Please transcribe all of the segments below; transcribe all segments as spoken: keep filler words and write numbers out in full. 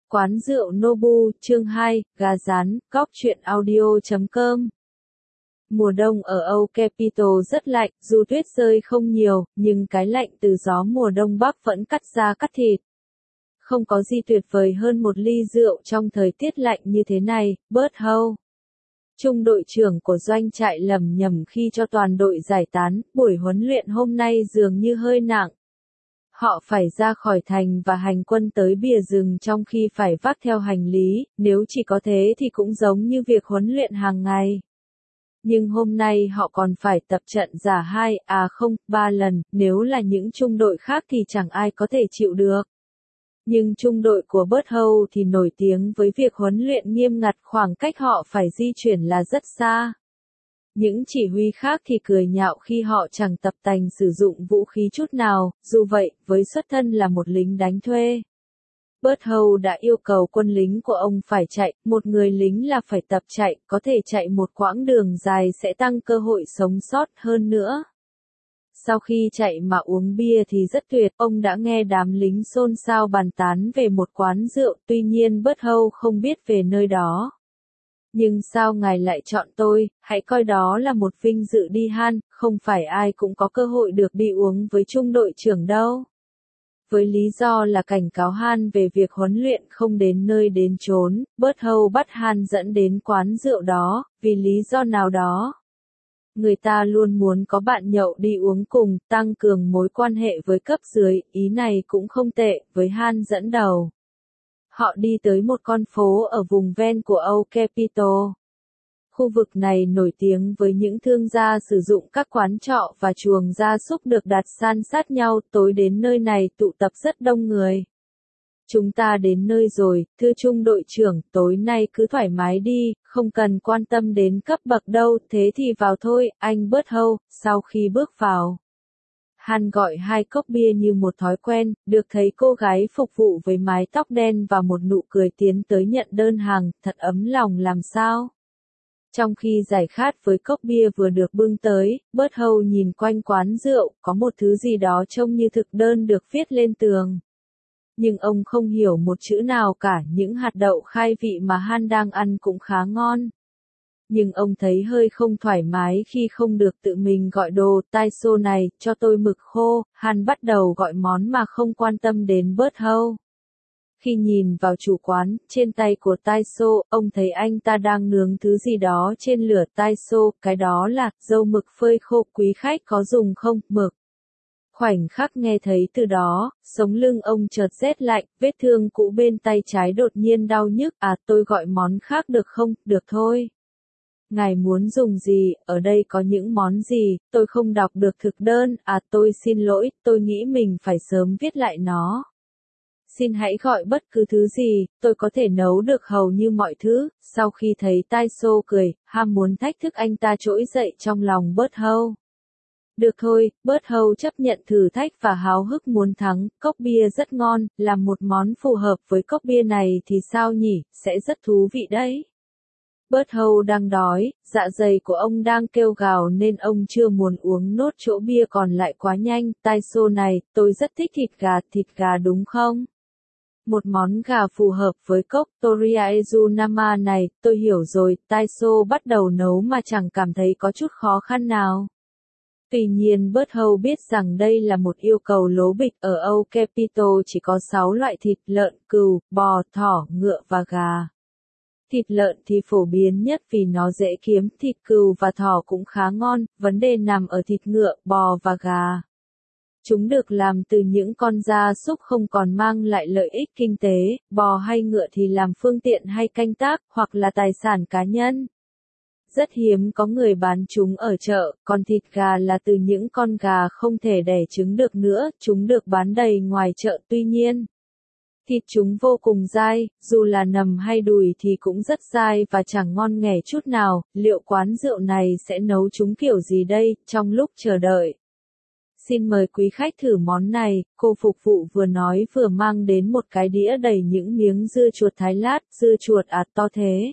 Quán rượu Nobu, chương hai, gà rán, góc truyện audio chấm com. Mùa đông ở Âu Capital rất lạnh, dù tuyết rơi không nhiều, nhưng cái lạnh từ gió mùa đông bắc vẫn cắt da cắt thịt. Không có gì tuyệt vời hơn một ly rượu trong thời tiết lạnh như thế này. Bert Howe, trung đội trưởng của doanh trại, lầm nhầm khi cho toàn đội giải tán. Buổi huấn luyện hôm nay dường như hơi nặng. Họ phải ra khỏi thành và hành quân tới bìa rừng trong khi phải vác theo hành lý, nếu chỉ có thế thì cũng giống như việc huấn luyện hàng ngày. Nhưng hôm nay họ còn phải tập trận giả hai, à không, ba lần, nếu là những trung đội khác thì chẳng ai có thể chịu được. Nhưng trung đội của Bert Howe thì nổi tiếng với việc huấn luyện nghiêm ngặt, khoảng cách họ phải di chuyển là rất xa. Những chỉ huy khác thì cười nhạo khi họ chẳng tập tành sử dụng vũ khí chút nào, dù vậy, với xuất thân là một lính đánh thuê. Bert Howe đã yêu cầu quân lính của ông phải chạy, một người lính là phải tập chạy, có thể chạy một quãng đường dài sẽ tăng cơ hội sống sót hơn nữa. Sau khi chạy mà uống bia thì rất tuyệt, ông đã nghe đám lính xôn xao bàn tán về một quán rượu, tuy nhiên Bert Howe không biết về nơi đó. Nhưng sao ngài lại chọn tôi, hãy coi đó là một vinh dự đi Han, không phải ai cũng có cơ hội được đi uống với trung đội trưởng đâu. Với lý do là cảnh cáo Han về việc huấn luyện không đến nơi đến chốn, Bert Howe bắt Han dẫn đến quán rượu đó, vì lý do nào đó. Người ta luôn muốn có bạn nhậu đi uống cùng, tăng cường mối quan hệ với cấp dưới, ý này cũng không tệ, với Han dẫn đầu. Họ đi tới một con phố ở vùng ven của Âu Capital. Khu vực này nổi tiếng với những thương gia sử dụng các quán trọ và chuồng gia súc được đặt san sát nhau. Tối đến nơi này tụ tập rất đông người. Chúng ta đến nơi rồi, thưa trung đội trưởng, tối nay cứ thoải mái đi, không cần quan tâm đến cấp bậc đâu, thế thì vào thôi, anh Bert Howe. Sau khi bước vào, Han gọi hai cốc bia như một thói quen, được thấy cô gái phục vụ với mái tóc đen và một nụ cười tiến tới nhận đơn hàng, thật ấm lòng làm sao. Trong khi giải khát với cốc bia vừa được bưng tới, Bert Howe nhìn quanh quán rượu, có một thứ gì đó trông như thực đơn được viết lên tường. Nhưng ông không hiểu một chữ nào cả, những hạt đậu khai vị mà Han đang ăn cũng khá ngon. Nhưng ông thấy hơi không thoải mái khi không được tự mình gọi đồ. Taiso này, cho tôi mực khô. Han bắt đầu gọi món mà không quan tâm đến Bert Howe. Khi nhìn vào chủ quán, trên tay của Taiso, ông thấy anh ta đang nướng thứ gì đó trên lửa. Taiso, cái đó là dâu mực phơi khô, quý khách có dùng không? Mực. Khoảnh khắc nghe thấy từ đó, sống lưng ông chợt rét lạnh, vết thương cũ bên tay trái đột nhiên đau nhức. À, tôi gọi món khác được không? Được thôi. Ngài muốn dùng gì, ở đây có những món gì, tôi không đọc được thực đơn. À, tôi xin lỗi, tôi nghĩ mình phải sớm viết lại nó. Xin hãy gọi bất cứ thứ gì, tôi có thể nấu được hầu như mọi thứ. Sau khi thấy Taiso cười, ham muốn thách thức anh ta trỗi dậy trong lòng Bert Howe. Được thôi, Bert Howe chấp nhận thử thách và háo hức muốn thắng. Cốc bia rất ngon, làm một món phù hợp với cốc bia này thì sao nhỉ, sẽ rất thú vị đấy. Bert Howe đang đói, dạ dày của ông đang kêu gào nên ông chưa muốn uống nốt chỗ bia còn lại quá nhanh. Taiso này, tôi rất thích thịt gà, thịt gà đúng không? Một món gà phù hợp với cốc Toriyaezu Nama này, tôi hiểu rồi. Taiso bắt đầu nấu mà chẳng cảm thấy có chút khó khăn nào. Tuy nhiên Bert Howe biết rằng đây là một yêu cầu lố bịch, ở Âu Capital chỉ có sáu loại thịt: lợn, cừu, bò, thỏ, ngựa và gà. Thịt lợn thì phổ biến nhất vì nó dễ kiếm, thịt cừu và thỏ cũng khá ngon, vấn đề nằm ở thịt ngựa, bò và gà. Chúng được làm từ những con gia súc không còn mang lại lợi ích kinh tế, bò hay ngựa thì làm phương tiện hay canh tác, hoặc là tài sản cá nhân. Rất hiếm có người bán chúng ở chợ, còn thịt gà là từ những con gà không thể đẻ trứng được nữa, chúng được bán đầy ngoài chợ. Tuy nhiên, thịt chúng vô cùng dai, dù là nầm hay đùi thì cũng rất dai và chẳng ngon nghẻ chút nào. Liệu quán rượu này sẽ nấu chúng kiểu gì đây? Trong lúc chờ đợi, xin mời quý khách thử món này, cô phục vụ vừa nói vừa mang đến một cái đĩa đầy những miếng dưa chuột thái lát. Dưa chuột à, to thế.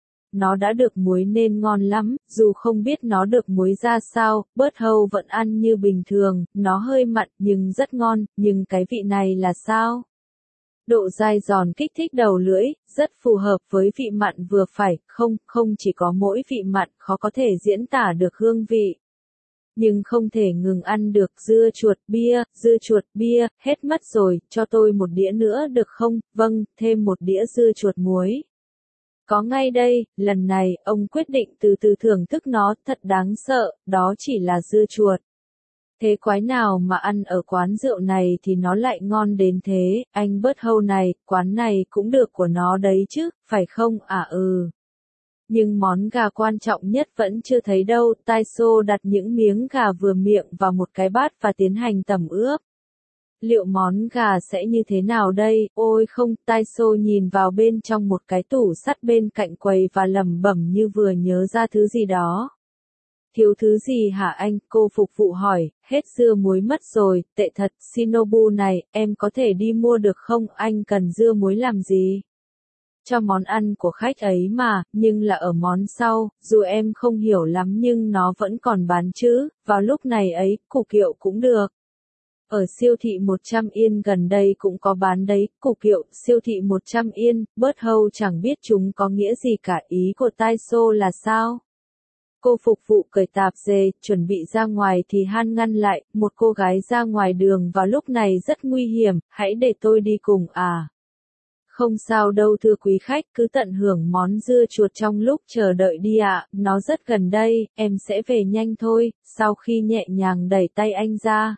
Nó đã được muối nên ngon lắm, dù không biết nó được muối ra sao. Bert Howe vẫn ăn như bình thường, nó hơi mặn nhưng rất ngon, nhưng cái vị này là sao? Độ dai giòn kích thích đầu lưỡi, rất phù hợp với vị mặn vừa phải, không, không chỉ có mỗi vị mặn khó có thể diễn tả được hương vị. Nhưng không thể ngừng ăn được dưa chuột bia, dưa chuột bia, hết mất rồi, cho tôi một đĩa nữa được không, vâng, thêm một đĩa dưa chuột muối. Có ngay đây, lần này, ông quyết định từ từ thưởng thức nó, thật đáng sợ, đó chỉ là dưa chuột. Thế quái nào mà ăn ở quán rượu này thì nó lại ngon đến thế, anh Butthole này, quán này cũng được của nó đấy chứ, phải không, à ừ. Nhưng món gà quan trọng nhất vẫn chưa thấy đâu, Taiso đặt những miếng gà vừa miệng vào một cái bát và tiến hành tẩm ướp. Liệu món gà sẽ như thế nào đây? Ôi không, Taiso nhìn vào bên trong một cái tủ sắt bên cạnh quầy và lẩm bẩm như vừa nhớ ra thứ gì đó. Thiếu thứ gì hả anh? Cô phục vụ hỏi, hết dưa muối mất rồi, tệ thật, Shinobu này, em có thể đi mua được không? Anh cần dưa muối làm gì? Cho món ăn của khách ấy mà, nhưng là ở món sau, dù em không hiểu lắm nhưng nó vẫn còn bán chứ, vào lúc này ấy, củ kiệu cũng được. Ở siêu thị một trăm yên gần đây cũng có bán đấy, củ kiệu, siêu thị một trăm yên, Butthole chẳng biết chúng có nghĩa gì cả, ý của Taiso là sao? Cô phục vụ cởi tạp dề, chuẩn bị ra ngoài thì Han ngăn lại, một cô gái ra ngoài đường vào lúc này rất nguy hiểm, hãy để tôi đi cùng à. Không sao đâu thưa quý khách, cứ tận hưởng món dưa chuột trong lúc chờ đợi đi ạ, nó rất gần đây, em sẽ về nhanh thôi, sau khi nhẹ nhàng đẩy tay anh ra.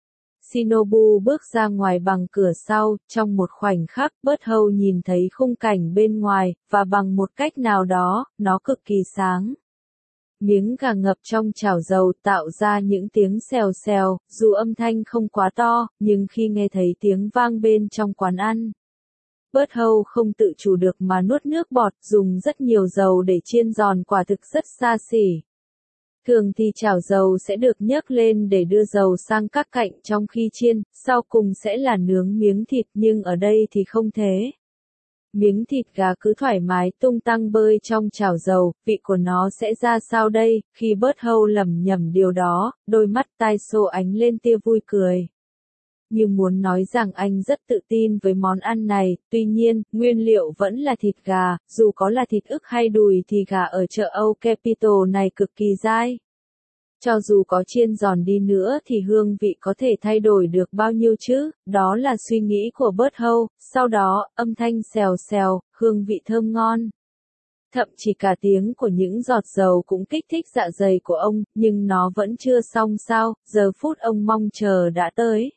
Shinobu bước ra ngoài bằng cửa sau, trong một khoảnh khắc, Butthole nhìn thấy khung cảnh bên ngoài, và bằng một cách nào đó, nó cực kỳ sáng. Miếng gà ngập trong chảo dầu tạo ra những tiếng xèo xèo, dù âm thanh không quá to, nhưng khi nghe thấy tiếng vang bên trong quán ăn, Butthole không tự chủ được mà nuốt nước bọt, dùng rất nhiều dầu để chiên giòn quả thực rất xa xỉ. Thường thì chảo dầu sẽ được nhấc lên để đưa dầu sang các cạnh trong khi chiên, sau cùng sẽ là nướng miếng thịt nhưng ở đây thì không thế. Miếng thịt gà cứ thoải mái tung tăng bơi trong chảo dầu, vị của nó sẽ ra sao đây? Khi Butthole lẩm nhẩm điều đó, đôi mắt Taiso ánh lên tia vui cười. Như muốn nói rằng anh rất tự tin với món ăn này, tuy nhiên, nguyên liệu vẫn là thịt gà, dù có là thịt ức hay đùi thì gà ở chợ Âu Capital này cực kỳ dai. Cho dù có chiên giòn đi nữa thì hương vị có thể thay đổi được bao nhiêu chứ, đó là suy nghĩ của Butthole, sau đó, âm thanh xèo xèo, hương vị thơm ngon. Thậm chí cả tiếng của những giọt dầu cũng kích thích dạ dày của ông, nhưng nó vẫn chưa xong sao, giờ phút ông mong chờ đã tới.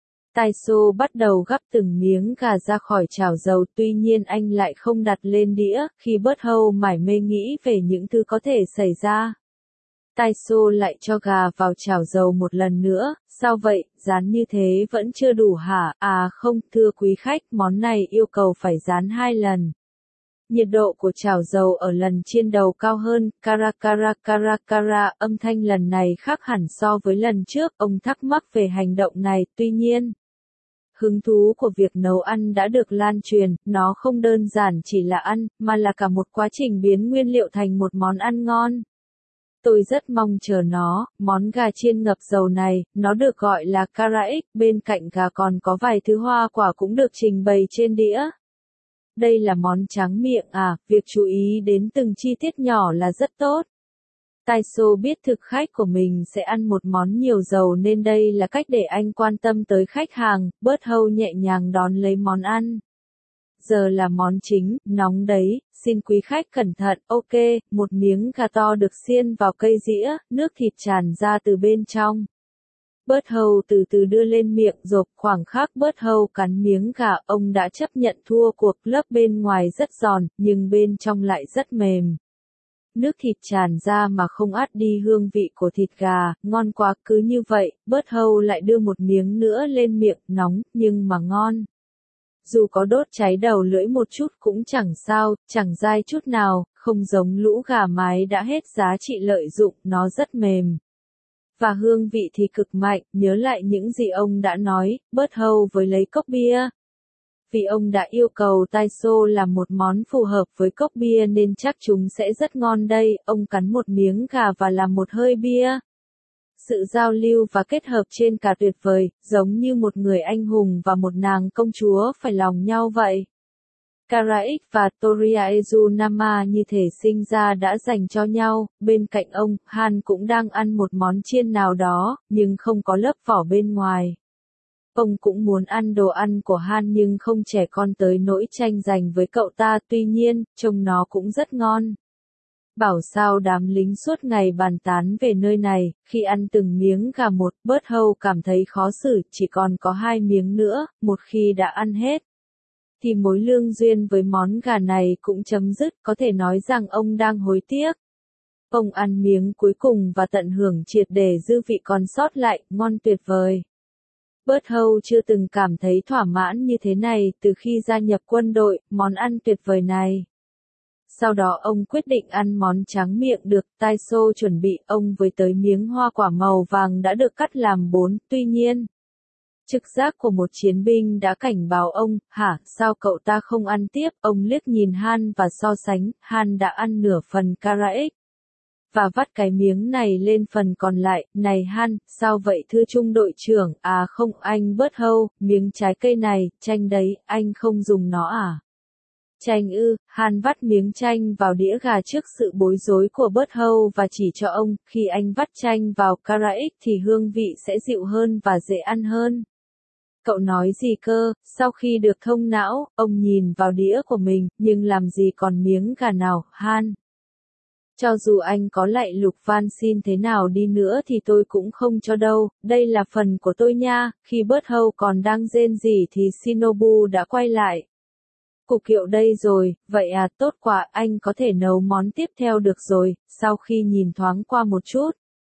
Taiso bắt đầu gắp từng miếng gà ra khỏi chảo dầu, tuy nhiên anh lại không đặt lên đĩa, khi Butthole mải mê nghĩ về những thứ có thể xảy ra. Taiso lại cho gà vào chảo dầu một lần nữa, sao vậy, rán như thế vẫn chưa đủ hả? À không, thưa quý khách, món này yêu cầu phải rán hai lần. Nhiệt độ của chảo dầu ở lần chiên đầu cao hơn, kara kara kara kara, âm thanh lần này khác hẳn so với lần trước, ông thắc mắc về hành động này, tuy nhiên. Hứng thú của việc nấu ăn đã được lan truyền, nó không đơn giản chỉ là ăn, mà là cả một quá trình biến nguyên liệu thành một món ăn ngon. Tôi rất mong chờ nó, món gà chiên ngập dầu này, nó được gọi là karaik, bên cạnh gà còn có vài thứ hoa quả cũng được trình bày trên đĩa. Đây là món tráng miệng à, việc chú ý đến từng chi tiết nhỏ là rất tốt. Taiso biết thực khách của mình sẽ ăn một món nhiều dầu nên đây là cách để anh quan tâm tới khách hàng, Butthole nhẹ nhàng đón lấy món ăn. Giờ là món chính, nóng đấy, xin quý khách cẩn thận, ok, một miếng gà to được xiên vào cây dĩa, nước thịt tràn ra từ bên trong. Butthole từ từ đưa lên miệng rộp, khoảng khắc Butthole cắn miếng gà, ông đã chấp nhận thua cuộc, lớp bên ngoài rất giòn, nhưng bên trong lại rất mềm. Nước thịt tràn ra mà không át đi hương vị của thịt gà, ngon quá, cứ như vậy, Butthole lại đưa một miếng nữa lên miệng, nóng, nhưng mà ngon. Dù có đốt cháy đầu lưỡi một chút cũng chẳng sao, chẳng dai chút nào, không giống lũ gà mái đã hết giá trị lợi dụng, nó rất mềm. Và hương vị thì cực mạnh, nhớ lại những gì ông đã nói, Butthole với lấy cốc bia. Vì ông đã yêu cầu Taiso làm một món phù hợp với cốc bia nên chắc chúng sẽ rất ngon đây, ông cắn một miếng gà và làm một hơi bia. sự giao lưu và kết hợp trên cả tuyệt vời, giống như một người anh hùng và một nàng công chúa phải lòng nhau vậy. Karaik và Toriaezu Nama như thể sinh ra đã dành cho nhau, bên cạnh ông, Han cũng đang ăn một món chiên nào đó, nhưng không có lớp vỏ bên ngoài. Ông cũng muốn ăn đồ ăn của Han nhưng không trẻ con tới nỗi tranh giành với cậu ta, tuy nhiên, trông nó cũng rất ngon. Bảo sao đám lính suốt ngày bàn tán về nơi này, khi ăn từng miếng gà một, Berthold cảm thấy khó xử, chỉ còn có hai miếng nữa, một khi đã ăn hết thì mối lương duyên với món gà này cũng chấm dứt, có thể nói rằng ông đang hối tiếc. Ông ăn miếng cuối cùng và tận hưởng triệt để dư vị còn sót lại, ngon tuyệt vời. Berthold chưa từng cảm thấy thỏa mãn như thế này từ khi gia nhập quân đội, món ăn tuyệt vời này. Sau đó ông quyết định ăn món tráng miệng được Taiso chuẩn bị, ông với tới miếng hoa quả màu vàng đã được cắt làm bốn, tuy nhiên, trực giác của một chiến binh đã cảnh báo ông, hả, sao cậu ta không ăn tiếp, ông liếc nhìn Han và so sánh, Han đã ăn nửa phần Karaik. Và vắt cái miếng này lên phần còn lại, này Han, sao vậy thưa trung đội trưởng, à không anh Berthold, miếng trái cây này, chanh đấy, anh không dùng nó à? Chanh ư, Han vắt miếng chanh vào đĩa gà trước sự bối rối của Berthold và chỉ cho ông, khi anh vắt chanh vào Karaik thì hương vị sẽ dịu hơn và dễ ăn hơn. Cậu nói gì cơ, sau khi được thông não, ông nhìn vào đĩa của mình, nhưng làm gì còn miếng gà nào, Han. Cho dù anh có lạy Lục van xin thế nào đi nữa thì tôi cũng không cho đâu, đây là phần của tôi nha, khi Berthold còn đang rên rỉ thì Shinobu đã quay lại. Cụ Kiệu đây rồi, vậy à, tốt quá, anh có thể nấu món tiếp theo được rồi, sau khi nhìn thoáng qua một chút.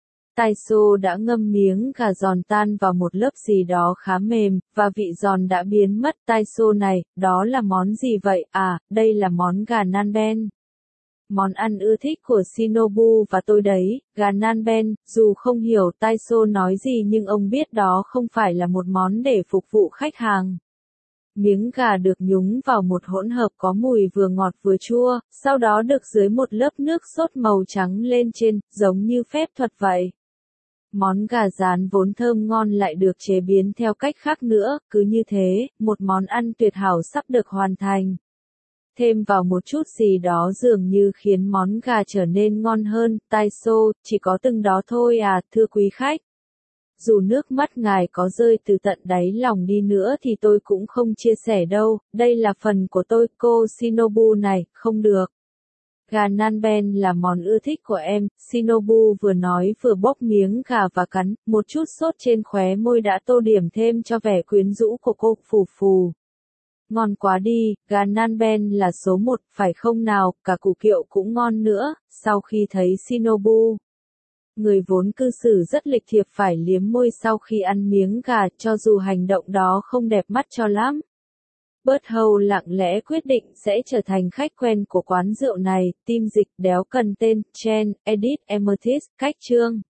Taiso đã ngâm miếng gà giòn tan vào một lớp gì đó khá mềm, và vị giòn đã biến mất. Taiso này, đó là món gì vậy? À, đây là món gà nanben. Món ăn ưa thích của Shinobu và tôi đấy, gà nanben, dù không hiểu Taiso nói gì nhưng ông biết đó không phải là một món để phục vụ khách hàng. Miếng gà được nhúng vào một hỗn hợp có mùi vừa ngọt vừa chua, sau đó được dưới một lớp nước sốt màu trắng lên trên, giống như phép thuật vậy. Món gà rán vốn thơm ngon lại được chế biến theo cách khác nữa, cứ như thế, một món ăn tuyệt hảo sắp được hoàn thành. Thêm vào một chút gì đó dường như khiến món gà trở nên ngon hơn, Taiso, chỉ có từng đó thôi à, thưa quý khách. Dù nước mắt ngài có rơi từ tận đáy lòng đi nữa thì tôi cũng không chia sẻ đâu, đây là phần của tôi, cô Shinobu này, không được. Gà nanben là món ưa thích của em, Shinobu vừa nói vừa bóc miếng gà và cắn, một chút sốt trên khóe môi đã tô điểm thêm cho vẻ quyến rũ của cô, phù phù. Ngon quá đi, gà nanben là số một, phải không nào, cả Cụ Kiệu cũng ngon nữa, sau khi thấy Shinobu. Người vốn cư xử rất lịch thiệp phải liếm môi sau khi ăn miếng gà, cho dù hành động đó không đẹp mắt cho lắm. Berthold lặng lẽ quyết định sẽ trở thành khách quen của quán rượu này, team dịch đéo cần tên, Chen, Edith Amethyst, cách chương.